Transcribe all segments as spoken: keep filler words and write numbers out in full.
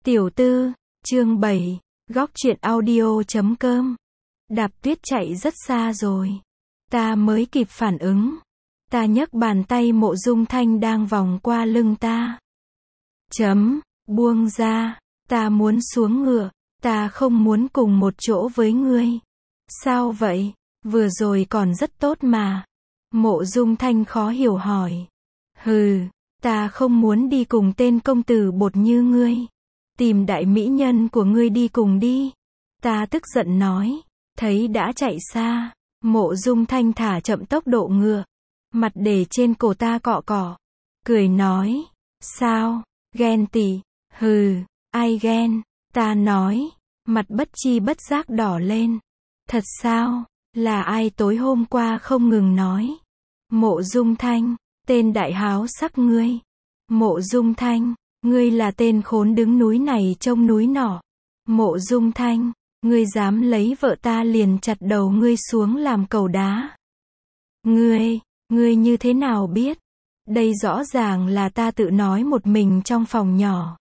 Tiểu tư, chương bảy, góc truyện audio chấm com. Đạp Tuyết chạy rất xa rồi. Ta mới kịp phản ứng. Ta nhấc bàn tay Mộ Dung Thanh đang vòng qua lưng ta. Chấm, buông ra, ta muốn xuống ngựa, ta không muốn cùng một chỗ với ngươi. Sao vậy, vừa rồi còn rất tốt mà. Mộ Dung Thanh khó hiểu hỏi. Hừ, ta không muốn đi cùng tên công tử bột như ngươi. Tìm đại mỹ nhân của ngươi đi cùng đi. Ta tức giận nói. Thấy đã chạy xa, Mộ Dung Thanh thả chậm tốc độ ngựa. Mặt để trên cổ ta cọ cọ. Cười nói. Sao, ghen tị? Hừ, ai ghen? Ta nói. Mặt bất chi bất giác đỏ lên. Thật sao? Là ai tối hôm qua không ngừng nói? Mộ Dung Thanh, tên đại háo sắc ngươi. Mộ Dung Thanh, ngươi là tên khốn đứng núi này trông núi nọ. Mộ Dung Thanh, ngươi dám lấy vợ ta liền chặt đầu ngươi xuống làm cầu đá. Ngươi, ngươi như thế nào biết? Đây rõ ràng là ta tự nói một mình trong phòng nhỏ.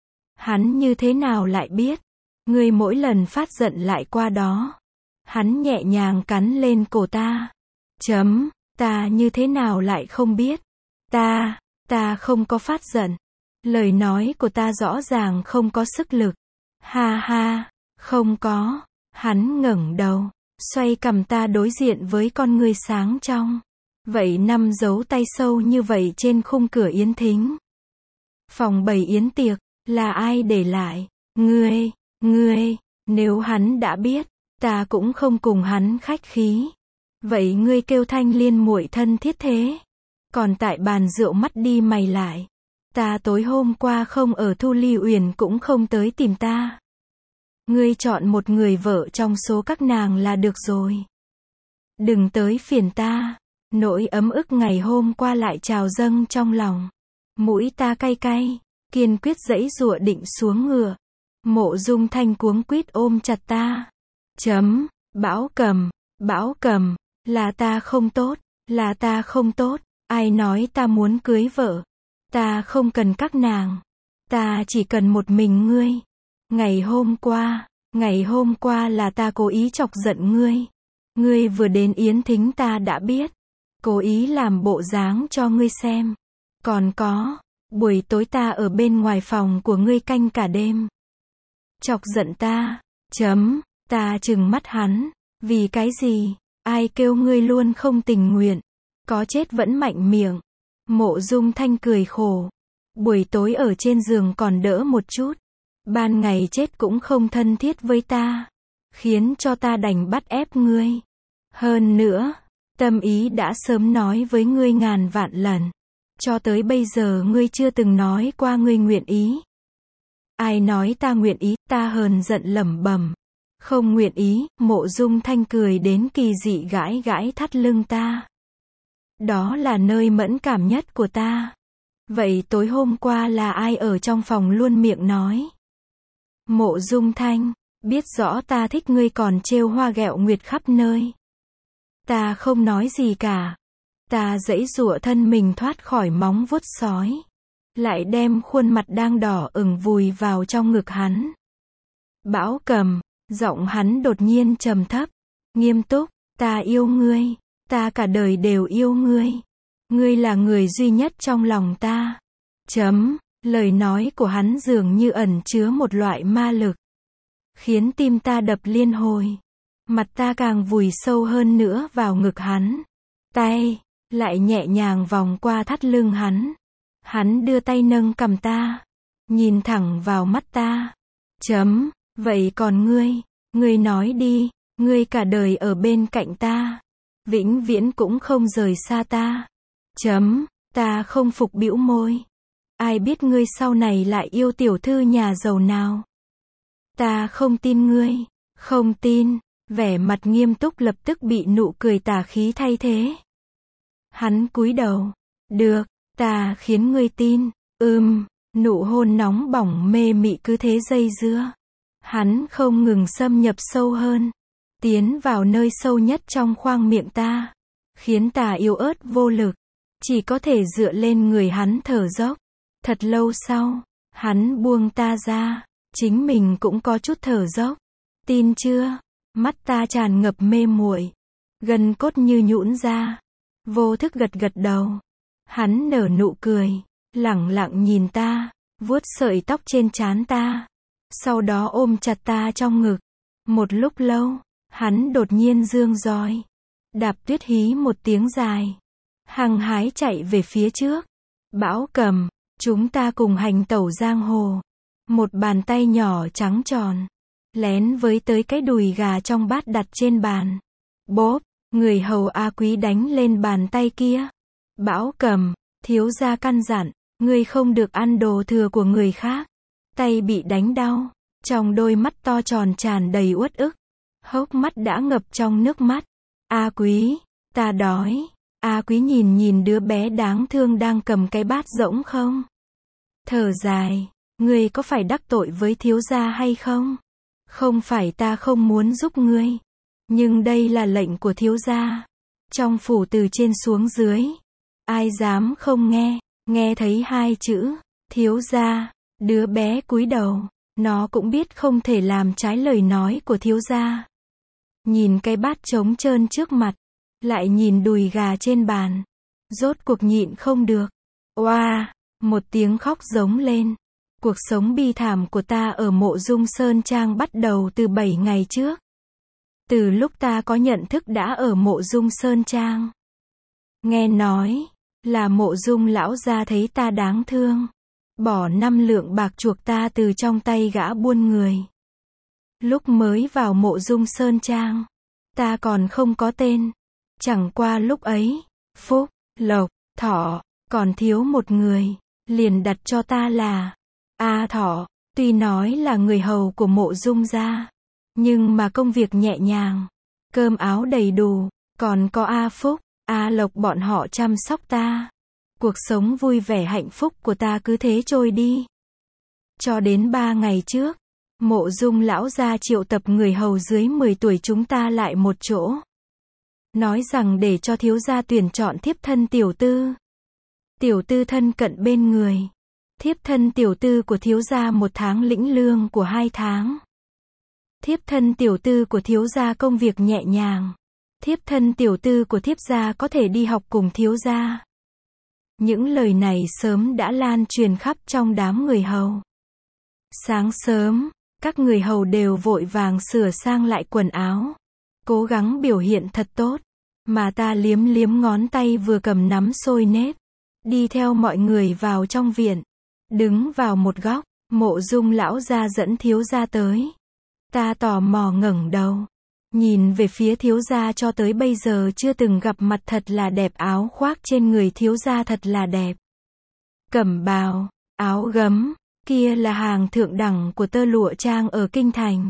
Hắn như thế nào lại biết? Ngươi mỗi lần phát giận lại qua đó. Hắn nhẹ nhàng cắn lên cổ ta. Chấm, ta như thế nào lại không biết? Ta, ta không có phát giận. Lời nói của ta rõ ràng không có sức lực. Ha ha, không có. Hắn ngẩng đầu, xoay cằm ta đối diện với con ngươi sáng trong. Vậy năm dấu tay sâu như vậy trên khung cửa yến thính. Phòng bày yến tiệc, là ai để lại? Ngươi, ngươi, nếu hắn đã biết, ta cũng không cùng hắn khách khí. Vậy ngươi kêu Thanh Liên muội thân thiết thế. Còn tại bàn rượu mắt đi mày lại. Ta tối hôm qua không ở Thu Ly Uyển cũng không tới tìm ta. Ngươi chọn một người vợ trong số các nàng là được rồi. Đừng tới phiền ta. Nỗi ấm ức ngày hôm qua lại trào dâng trong lòng. Mũi ta cay cay, kiên quyết giãy giụa định xuống ngựa. Mộ Dung Thanh cuống quýt ôm chặt ta. Chấm, Bão Cầm, Bão Cầm, là ta không tốt, là ta không tốt. Ai nói ta muốn cưới vợ? Ta không cần các nàng. Ta chỉ cần một mình ngươi. Ngày hôm qua, ngày hôm qua là ta cố ý chọc giận ngươi. Ngươi vừa đến yến thính ta đã biết. Cố ý làm bộ dáng cho ngươi xem. Còn có, buổi tối ta ở bên ngoài phòng của ngươi canh cả đêm. Chọc giận ta. Chấm, ta trừng mắt hắn. Vì cái gì? Ai kêu ngươi luôn không tình nguyện? Có chết vẫn mạnh miệng. Mộ Dung Thanh cười khổ. Buổi tối ở trên giường còn đỡ một chút. Ban ngày chết cũng không thân thiết với ta. Khiến cho ta đành bắt ép ngươi. Hơn nữa, tâm ý đã sớm nói với ngươi ngàn vạn lần. Cho tới bây giờ ngươi chưa từng nói qua ngươi nguyện ý. Ai nói ta nguyện ý? Ta hờn giận lẩm bẩm. Không nguyện ý. Mộ Dung Thanh cười đến kỳ dị gãi gãi thắt lưng ta. Đó là nơi mẫn cảm nhất của ta. Vậy tối hôm qua là ai ở trong phòng luôn miệng nói? Mộ Dung Thanh, biết rõ ta thích ngươi còn trêu hoa ghẹo nguyệt khắp nơi. Ta không nói gì cả. Ta giãy giụa thân mình thoát khỏi móng vuốt sói. Lại đem khuôn mặt đang đỏ ửng vùi vào trong ngực hắn. Bão Cầm, giọng hắn đột nhiên trầm thấp. Nghiêm túc, ta yêu ngươi. Ta cả đời đều yêu ngươi. Ngươi là người duy nhất trong lòng ta. Chấm, lời nói của hắn dường như ẩn chứa một loại ma lực. Khiến tim ta đập liên hồi. Mặt ta càng vùi sâu hơn nữa vào ngực hắn. Tay, lại nhẹ nhàng vòng qua thắt lưng hắn. Hắn đưa tay nâng cằm ta. Nhìn thẳng vào mắt ta. Chấm, vậy còn ngươi, ngươi nói đi, ngươi cả đời ở bên cạnh ta. Vĩnh viễn cũng không rời xa ta. Chấm, ta không phục bĩu môi. Ai biết ngươi sau này lại yêu tiểu thư nhà giàu nào? Ta không tin ngươi, không tin. Vẻ mặt nghiêm túc lập tức bị nụ cười tà khí thay thế. Hắn cúi đầu. Được, ta khiến ngươi tin. Ừm, nụ hôn nóng bỏng mê mị cứ thế dây dưa. Hắn không ngừng xâm nhập sâu hơn. Tiến vào nơi sâu nhất trong khoang miệng ta. Khiến ta yếu ớt vô lực. Chỉ có thể dựa lên người hắn thở dốc. Thật lâu sau, hắn buông ta ra. Chính mình cũng có chút thở dốc. Tin chưa? Mắt ta tràn ngập mê muội, gân cốt như nhũn ra. Vô thức gật gật đầu. Hắn nở nụ cười, lẳng lặng nhìn ta, vuốt sợi tóc trên trán ta. Sau đó ôm chặt ta trong ngực. Một lúc lâu, hắn đột nhiên giương roi. Đạp Tuyết hí một tiếng dài, hăng hái chạy về phía trước. Bão Cầm, chúng ta cùng hành tẩu giang hồ. Một bàn tay nhỏ trắng tròn, lén với tới cái đùi gà trong bát đặt trên bàn. Bốp, người hầu A Quý đánh lên bàn tay kia. Bão Cầm, thiếu gia căn dặn, ngươi không được ăn đồ thừa của người khác. Tay bị đánh đau, trong đôi mắt to tròn tràn đầy uất ức. Hốc mắt đã ngập trong nước mắt. A Quý, ta đói. A Quý nhìn nhìn đứa bé đáng thương đang cầm cái bát rỗng không. Thở dài, ngươi có phải đắc tội với thiếu gia hay không? Không phải ta không muốn giúp ngươi, nhưng đây là lệnh của thiếu gia. Trong phủ từ trên xuống dưới, ai dám không nghe. Nghe thấy hai chữ thiếu gia, đứa bé cúi đầu, nó cũng biết không thể làm trái lời nói của thiếu gia. Nhìn cái bát trống trơn trước mặt, lại nhìn đùi gà trên bàn, rốt cuộc nhịn không được. Oa, một tiếng khóc giống lên. Cuộc sống bi thảm của ta ở Mộ Dung Sơn Trang bắt đầu từ bảy ngày trước. Từ lúc ta có nhận thức đã ở Mộ Dung Sơn Trang. Nghe nói là Mộ Dung lão gia thấy ta đáng thương, bỏ năm lượng bạc chuộc ta từ trong tay gã buôn người. Lúc mới vào Mộ Dung Sơn Trang, ta còn không có tên. Chẳng qua lúc ấy, Phúc, Lộc, Thọ, còn thiếu một người, liền đặt cho ta là A Thọ. Tuy nói là người hầu của Mộ Dung gia, nhưng mà công việc nhẹ nhàng, cơm áo đầy đủ, còn có A Phúc, A Lộc bọn họ chăm sóc ta. Cuộc sống vui vẻ hạnh phúc của ta cứ thế trôi đi. Cho đến ba ngày trước, Mộ Dung lão gia triệu tập người hầu dưới mười tuổi chúng ta lại một chỗ. Nói rằng để cho thiếu gia tuyển chọn thiếp thân tiểu tư. Tiểu tư thân cận bên người. Thiếp thân tiểu tư của thiếu gia một tháng lĩnh lương của hai tháng. Thiếp thân tiểu tư của thiếu gia công việc nhẹ nhàng. Thiếp thân tiểu tư của thiếp gia có thể đi học cùng thiếu gia. Những lời này sớm đã lan truyền khắp trong đám người hầu. Sáng sớm, các người hầu đều vội vàng sửa sang lại quần áo, cố gắng biểu hiện thật tốt, mà ta liếm liếm ngón tay vừa cầm nắm xôi nếp, đi theo mọi người vào trong viện, đứng vào một góc. Mộ Dung lão gia dẫn thiếu gia tới. Ta tò mò ngẩng đầu, nhìn về phía thiếu gia, cho tới bây giờ chưa từng gặp mặt, thật là đẹp. Áo khoác trên người thiếu gia thật là đẹp. Cẩm bào, áo gấm, kia là hàng thượng đẳng của tơ lụa trang ở kinh thành.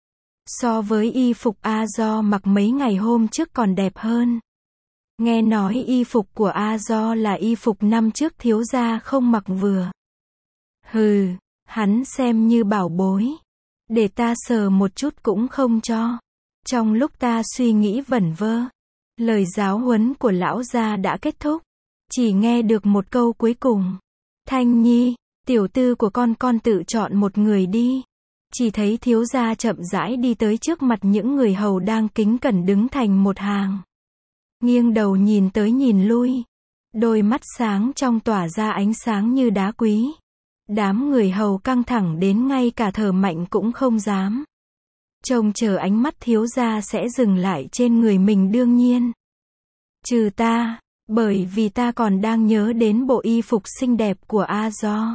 So với y phục A Do mặc mấy ngày hôm trước còn đẹp hơn. Nghe nói y phục của A Do là y phục năm trước thiếu gia không mặc vừa. Hừ, hắn xem như bảo bối, để ta sờ một chút cũng không cho. Trong lúc ta suy nghĩ vẩn vơ, lời giáo huấn của lão gia đã kết thúc. Chỉ nghe được một câu cuối cùng. Thanh Nhi, tiểu tư của con con tự chọn một người đi. Chỉ thấy thiếu gia chậm rãi đi tới trước mặt những người hầu đang kính cẩn đứng thành một hàng. Nghiêng đầu nhìn tới nhìn lui. Đôi mắt sáng trong tỏa ra ánh sáng như đá quý. Đám người hầu căng thẳng đến ngay cả thở mạnh cũng không dám. Trông chờ ánh mắt thiếu gia sẽ dừng lại trên người mình đương nhiên. Trừ ta, bởi vì ta còn đang nhớ đến bộ y phục xinh đẹp của A Do.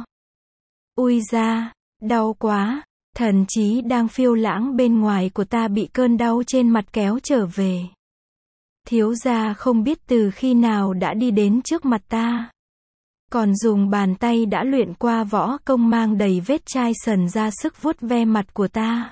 Ui da, đau quá, thần trí đang phiêu lãng bên ngoài của ta bị cơn đau trên mặt kéo trở về. Thiếu gia không biết từ khi nào đã đi đến trước mặt ta. Còn dùng bàn tay đã luyện qua võ công mang đầy vết chai sần ra sức vuốt ve mặt của ta.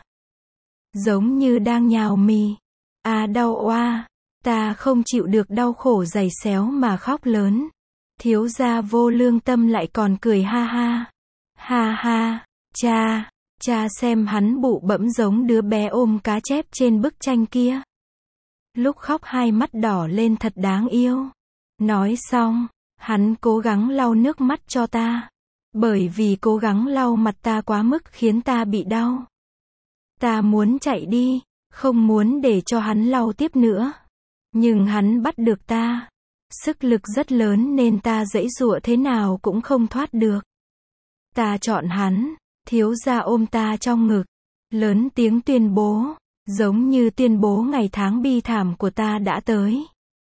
Giống như đang nhào mì. À đau oa, ta không chịu được đau khổ giày xéo mà khóc lớn. Thiếu gia vô lương tâm lại còn cười ha ha. Ha ha, cha, cha xem hắn bụ bẫm giống đứa bé ôm cá chép trên bức tranh kia. Lúc khóc hai mắt đỏ lên thật đáng yêu. Nói xong, hắn cố gắng lau nước mắt cho ta. Bởi vì cố gắng lau mặt ta quá mức khiến ta bị đau. Ta muốn chạy đi, không muốn để cho hắn lau tiếp nữa. Nhưng hắn bắt được ta. Sức lực rất lớn nên ta giãy giụa thế nào cũng không thoát được. Ta chọn hắn, thiếu gia ôm ta trong ngực, lớn tiếng tuyên bố, giống như tuyên bố ngày tháng bi thảm của ta đã tới.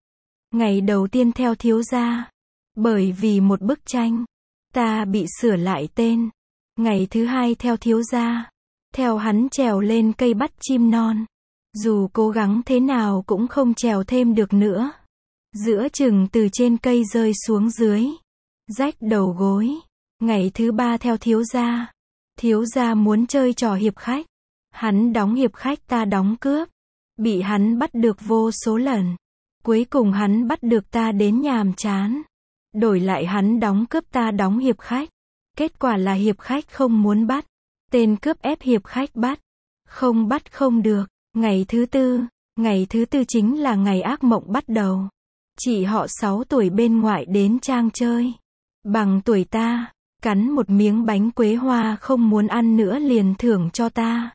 Ngày đầu tiên theo thiếu gia, bởi vì một bức tranh, ta bị sửa lại tên. Ngày thứ hai theo thiếu gia, theo hắn trèo lên cây bắt chim non. Dù cố gắng thế nào cũng không trèo thêm được nữa. Giữa chừng từ trên cây rơi xuống dưới, rách đầu gối. Ngày thứ ba theo thiếu gia, thiếu gia muốn chơi trò hiệp khách. Hắn đóng hiệp khách ta đóng cướp. Bị hắn bắt được vô số lần. Cuối cùng hắn bắt được ta đến nhàm chán. Đổi lại hắn đóng cướp ta đóng hiệp khách. Kết quả là hiệp khách không muốn bắt. Tên cướp ép hiệp khách bắt. Không bắt không được. Ngày thứ tư, ngày thứ tư chính là ngày ác mộng bắt đầu. Chị họ sáu tuổi bên ngoại đến trang chơi. Bằng tuổi ta, cắn một miếng bánh quế hoa không muốn ăn nữa liền thưởng cho ta.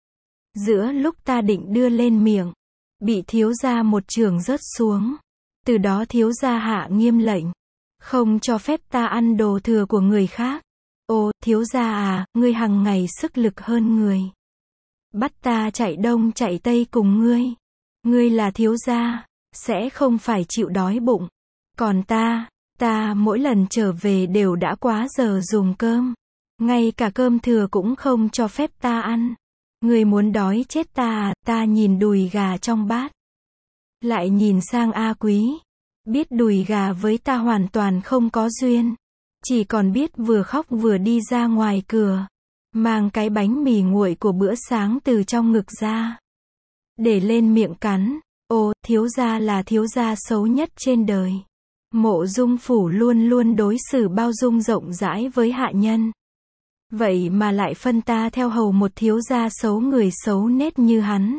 Giữa lúc ta định đưa lên miệng, bị thiếu gia một chưởng rớt xuống. Từ đó thiếu gia hạ nghiêm lệnh, không cho phép ta ăn đồ thừa của người khác. Ô, thiếu gia à, ngươi hằng ngày sức lực hơn người. Bắt ta chạy đông chạy tây cùng ngươi. Ngươi là thiếu gia, sẽ không phải chịu đói bụng. Còn ta, ta mỗi lần trở về đều đã quá giờ dùng cơm. Ngay cả cơm thừa cũng không cho phép ta ăn. Ngươi muốn đói chết ta à? Ta nhìn đùi gà trong bát. Lại nhìn sang A Quý. Biết đùi gà với ta hoàn toàn không có duyên. Chỉ còn biết vừa khóc vừa đi ra ngoài cửa. Mang cái bánh mì nguội của bữa sáng từ trong ngực ra. Để lên miệng cắn. Ô, thiếu gia là thiếu gia xấu nhất trên đời. Mộ Dung Phủ luôn luôn đối xử bao dung rộng rãi với hạ nhân. Vậy mà lại phân ta theo hầu một thiếu gia xấu người xấu nết như hắn.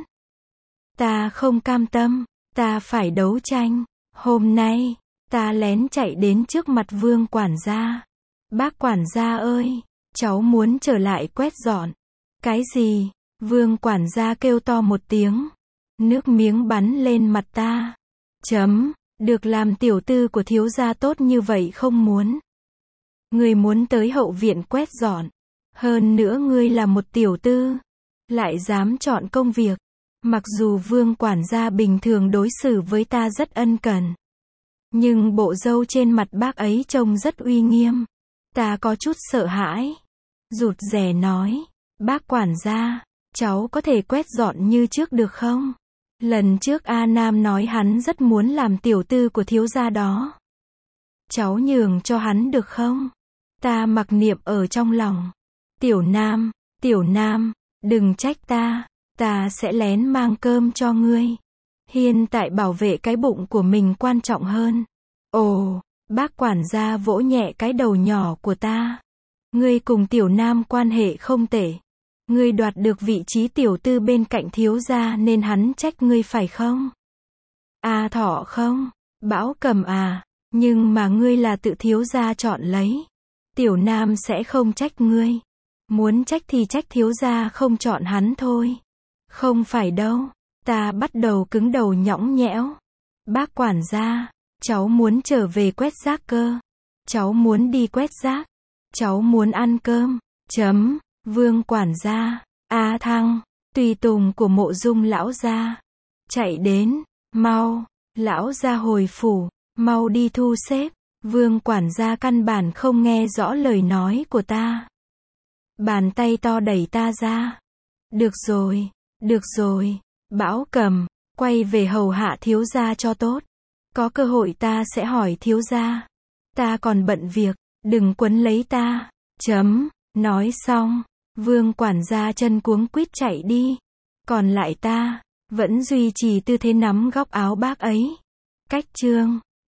Ta không cam tâm, ta phải đấu tranh. Hôm nay, ta lén chạy đến trước mặt Vương quản gia. Bác quản gia ơi, cháu muốn trở lại quét dọn. Cái gì? Vương quản gia kêu to một tiếng. Nước miếng bắn lên mặt ta. Chấm, được làm tiểu tư của thiếu gia tốt như vậy không muốn. Ngươi muốn tới hậu viện quét dọn. Hơn nữa ngươi là một tiểu tư. Lại dám chọn công việc. Mặc dù vương quản gia bình thường đối xử với ta rất ân cần. Nhưng bộ râu trên mặt bác ấy trông rất uy nghiêm. Ta có chút sợ hãi. Rụt rè nói. Bác quản gia, cháu có thể quét dọn như trước được không? Lần trước A Nam nói hắn rất muốn làm tiểu tư của thiếu gia đó. Cháu nhường cho hắn được không? Ta mặc niệm ở trong lòng. Tiểu Nam, Tiểu Nam, đừng trách ta. Ta sẽ lén mang cơm cho ngươi. Hiện tại bảo vệ cái bụng của mình quan trọng hơn. Ồ, bác quản gia vỗ nhẹ cái đầu nhỏ của ta. Ngươi cùng Tiểu Nam quan hệ không tệ. Ngươi đoạt được vị trí tiểu tư bên cạnh thiếu gia nên hắn trách ngươi phải không? À Thọ không? Bão Cầm à, nhưng mà ngươi là tự thiếu gia chọn lấy. Tiểu Nam sẽ không trách ngươi. Muốn trách thì trách thiếu gia không chọn hắn thôi. Không phải đâu. Ta bắt đầu cứng đầu nhõng nhẽo. Bác quản gia, cháu muốn trở về quét rác cơ. Cháu muốn đi quét rác. Cháu muốn ăn cơm. Chấm. Vương quản gia, A Thăng, tùy tùng của Mộ Dung lão gia. Chạy đến, mau, lão gia hồi phủ, mau đi thu xếp. Vương quản gia căn bản không nghe rõ lời nói của ta. Bàn tay to đẩy ta ra. Được rồi, được rồi, Bão Cầm, quay về hầu hạ thiếu gia cho tốt. Có cơ hội ta sẽ hỏi thiếu gia. Ta còn bận việc, đừng quấn lấy ta. Chấm, nói xong. Vương quản gia chân cuống quýt chạy đi. Còn lại ta, vẫn duy trì tư thế nắm góc áo bác ấy. Cách chương.